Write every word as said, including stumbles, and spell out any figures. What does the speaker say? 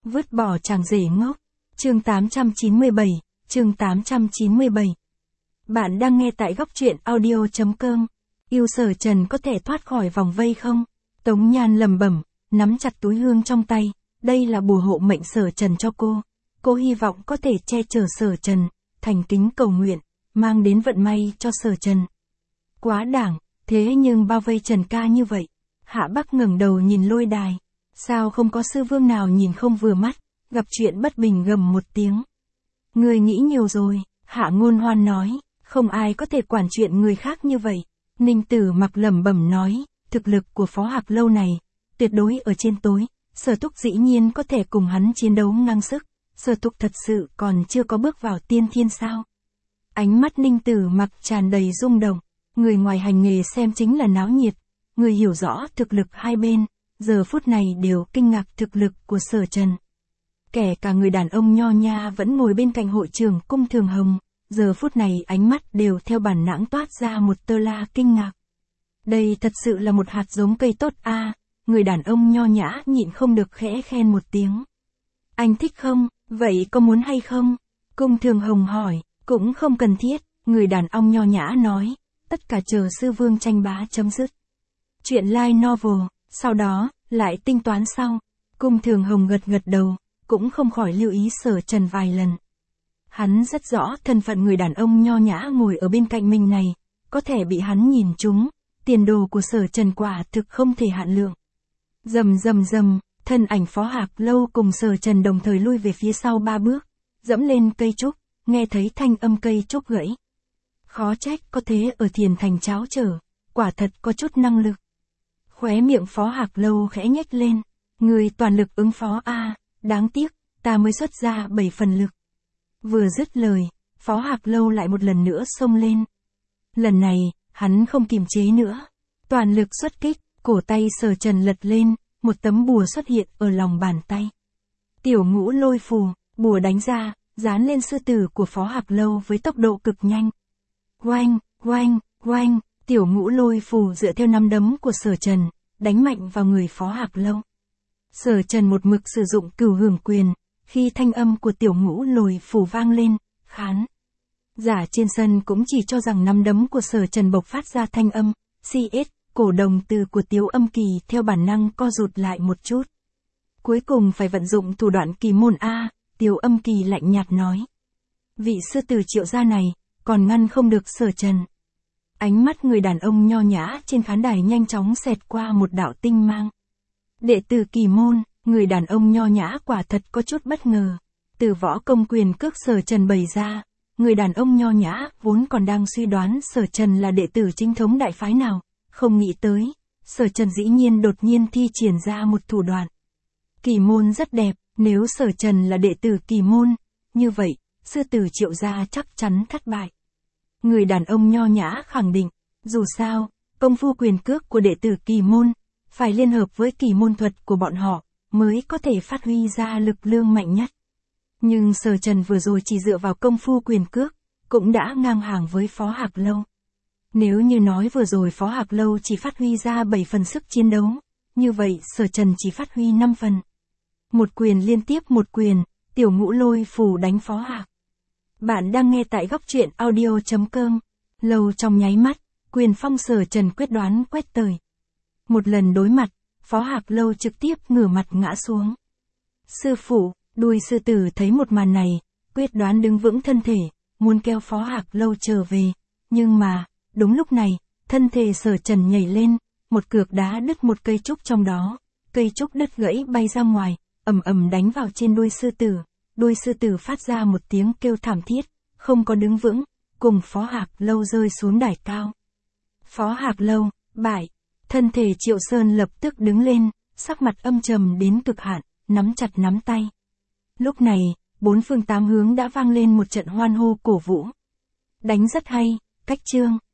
Vứt bỏ chàng rể ngốc. Chương tám trăm chín mươi bảy, chương tám trăm chín mươi bảy. Bạn đang nghe tại góc truyện audio.com. Yêu Sở Trần có thể thoát khỏi vòng vây không? Tống Nhan lẩm bẩm, nắm chặt túi hương trong tay, đây là bùa hộ mệnh Sở Trần cho cô. Cô hy vọng có thể che chở Sở Trần, thành kính cầu nguyện, mang đến vận may cho Sở Trần. Quá đảng, thế nhưng bao vây Trần ca như vậy. Hạ Bắc ngẩng đầu nhìn lôi đài. Sao không có sư vương nào nhìn không vừa mắt, gặp chuyện bất bình gầm một tiếng. Người nghĩ nhiều rồi, Hạ Ngôn Hoan nói, không ai có thể quản chuyện người khác như vậy. Ninh Tử Mặc lẩm bẩm nói, thực lực của Phó Hạc Lâu này, tuyệt đối ở trên tối, Sở Thúc dĩ nhiên có thể cùng hắn chiến đấu ngang sức, Sở Thúc thật sự còn chưa có bước vào tiên thiên sao. Ánh mắt Ninh Tử Mặc tràn đầy rung động, người ngoài hành nghề xem chính là náo nhiệt, người hiểu rõ thực lực hai bên, giờ phút này đều kinh ngạc thực lực của Sở Trần. Kể cả người đàn ông nho nha vẫn ngồi bên cạnh hội trưởng Cung Thường Hồng, giờ phút này ánh mắt đều theo bản năng toát ra một tơ la kinh ngạc. Đây thật sự là một hạt giống cây tốt a, à, người đàn ông nho nhã nhịn không được khẽ khen một tiếng. Anh thích không, vậy có muốn hay không? Cung Thường Hồng hỏi, cũng không cần thiết, người đàn ông nho nhã nói, tất cả chờ sư vương tranh bá chấm dứt. Chuyện light novel, sau đó, lại tính toán sau. Cung Thường Hồng gật gật đầu, cũng không khỏi lưu ý Sở Trần vài lần. Hắn rất rõ thân phận người đàn ông nho nhã ngồi ở bên cạnh mình này, có thể bị hắn nhìn trúng, tiền đồ của Sở Trần quả thực không thể hạn lượng. Rầm rầm rầm, thân ảnh Phó Hạc Lâu cùng Sở Trần đồng thời lui về phía sau ba bước, dẫm lên cây trúc, nghe thấy thanh âm cây trúc gãy. Khó trách có thế ở Thiền Thành cháo trở, quả thật có chút năng lực. Khóe miệng Phó Hạc Lâu khẽ nhếch lên, người toàn lực ứng phó a, đáng tiếc, ta mới xuất ra bảy phần lực. Vừa dứt lời, Phó Hạc Lâu lại một lần nữa xông lên. Lần này, hắn không kiềm chế nữa, toàn lực xuất kích, cổ tay Sở Trần lật lên, một tấm bùa xuất hiện ở lòng bàn tay. Tiểu Ngũ Lôi Phù, bùa đánh ra, dán lên sư tử của Phó Hạc Lâu với tốc độ cực nhanh. Oanh, oanh, oanh, Tiểu Ngũ Lôi Phù dựa theo nắm đấm của Sở Trần, đánh mạnh vào người Phó Hạc Lâu. Sở Trần một mực sử dụng Cửu Hưởng Quyền, khi thanh âm của Tiểu Ngũ Lôi Phù vang lên, khán giả trên sân cũng chỉ cho rằng nắm đấm của Sở Trần bộc phát ra thanh âm, xê ét, cổ đồng từ của Tiếu Âm Kỳ theo bản năng co rụt lại một chút. Cuối cùng phải vận dụng thủ đoạn kỳ môn a, Tiếu Âm Kỳ lạnh nhạt nói. Vị sư tử Triệu gia này, còn ngăn không được Sở Trần. Ánh mắt người đàn ông nho nhã trên khán đài nhanh chóng xẹt qua một đạo tinh mang. Đệ tử Kỳ môn, người đàn ông nho nhã quả thật có chút bất ngờ. Từ võ công quyền cước Sở Trần bày ra, người đàn ông nho nhã vốn còn đang suy đoán Sở Trần là đệ tử chính thống đại phái nào, không nghĩ tới, Sở Trần dĩ nhiên đột nhiên thi triển ra một thủ đoạn. Kỳ môn rất đẹp, nếu Sở Trần là đệ tử Kỳ môn, như vậy, sư tử Triệu gia chắc chắn thất bại. Người đàn ông nho nhã khẳng định, dù sao, công phu quyền cước của đệ tử Kỳ môn, phải liên hợp với Kỳ môn thuật của bọn họ, mới có thể phát huy ra lực lượng mạnh nhất. Nhưng Sở Trần vừa rồi chỉ dựa vào công phu quyền cước, cũng đã ngang hàng với Phó Hạc Lâu. Nếu như nói vừa rồi Phó Hạc Lâu chỉ phát huy ra bảy phần sức chiến đấu, như vậy Sở Trần chỉ phát huy năm phần. Một quyền liên tiếp một quyền, Tiểu Ngũ Lôi Phù đánh Phó Hạc. Bạn đang nghe tại góc truyện audio.com. Lâu trong nháy mắt, quyền phong Sở Trần quyết đoán quét tới. Một lần đối mặt, Phó Hạc Lâu trực tiếp ngửa mặt ngã xuống. Sư phụ, Đuôi sư tử thấy một màn này, quyết đoán đứng vững thân thể, muốn kéo Phó Hạc Lâu trở về. Nhưng mà, đúng lúc này, thân thể Sở Trần nhảy lên, một cước đá đứt một cây trúc trong đó. Cây trúc đứt gãy bay ra ngoài, ầm ầm đánh vào trên đuôi sư tử. Đuôi sư tử phát ra một tiếng kêu thảm thiết, không có đứng vững, cùng Phó Hạc Lâu rơi xuống đài cao. Phó Hạc Lâu, bại. Thân thể Triệu Sơn lập tức đứng lên, sắc mặt âm trầm đến cực hạn, nắm chặt nắm tay. Lúc này, bốn phương tám hướng đã vang lên một trận hoan hô cổ vũ. Đánh rất hay, cách chương.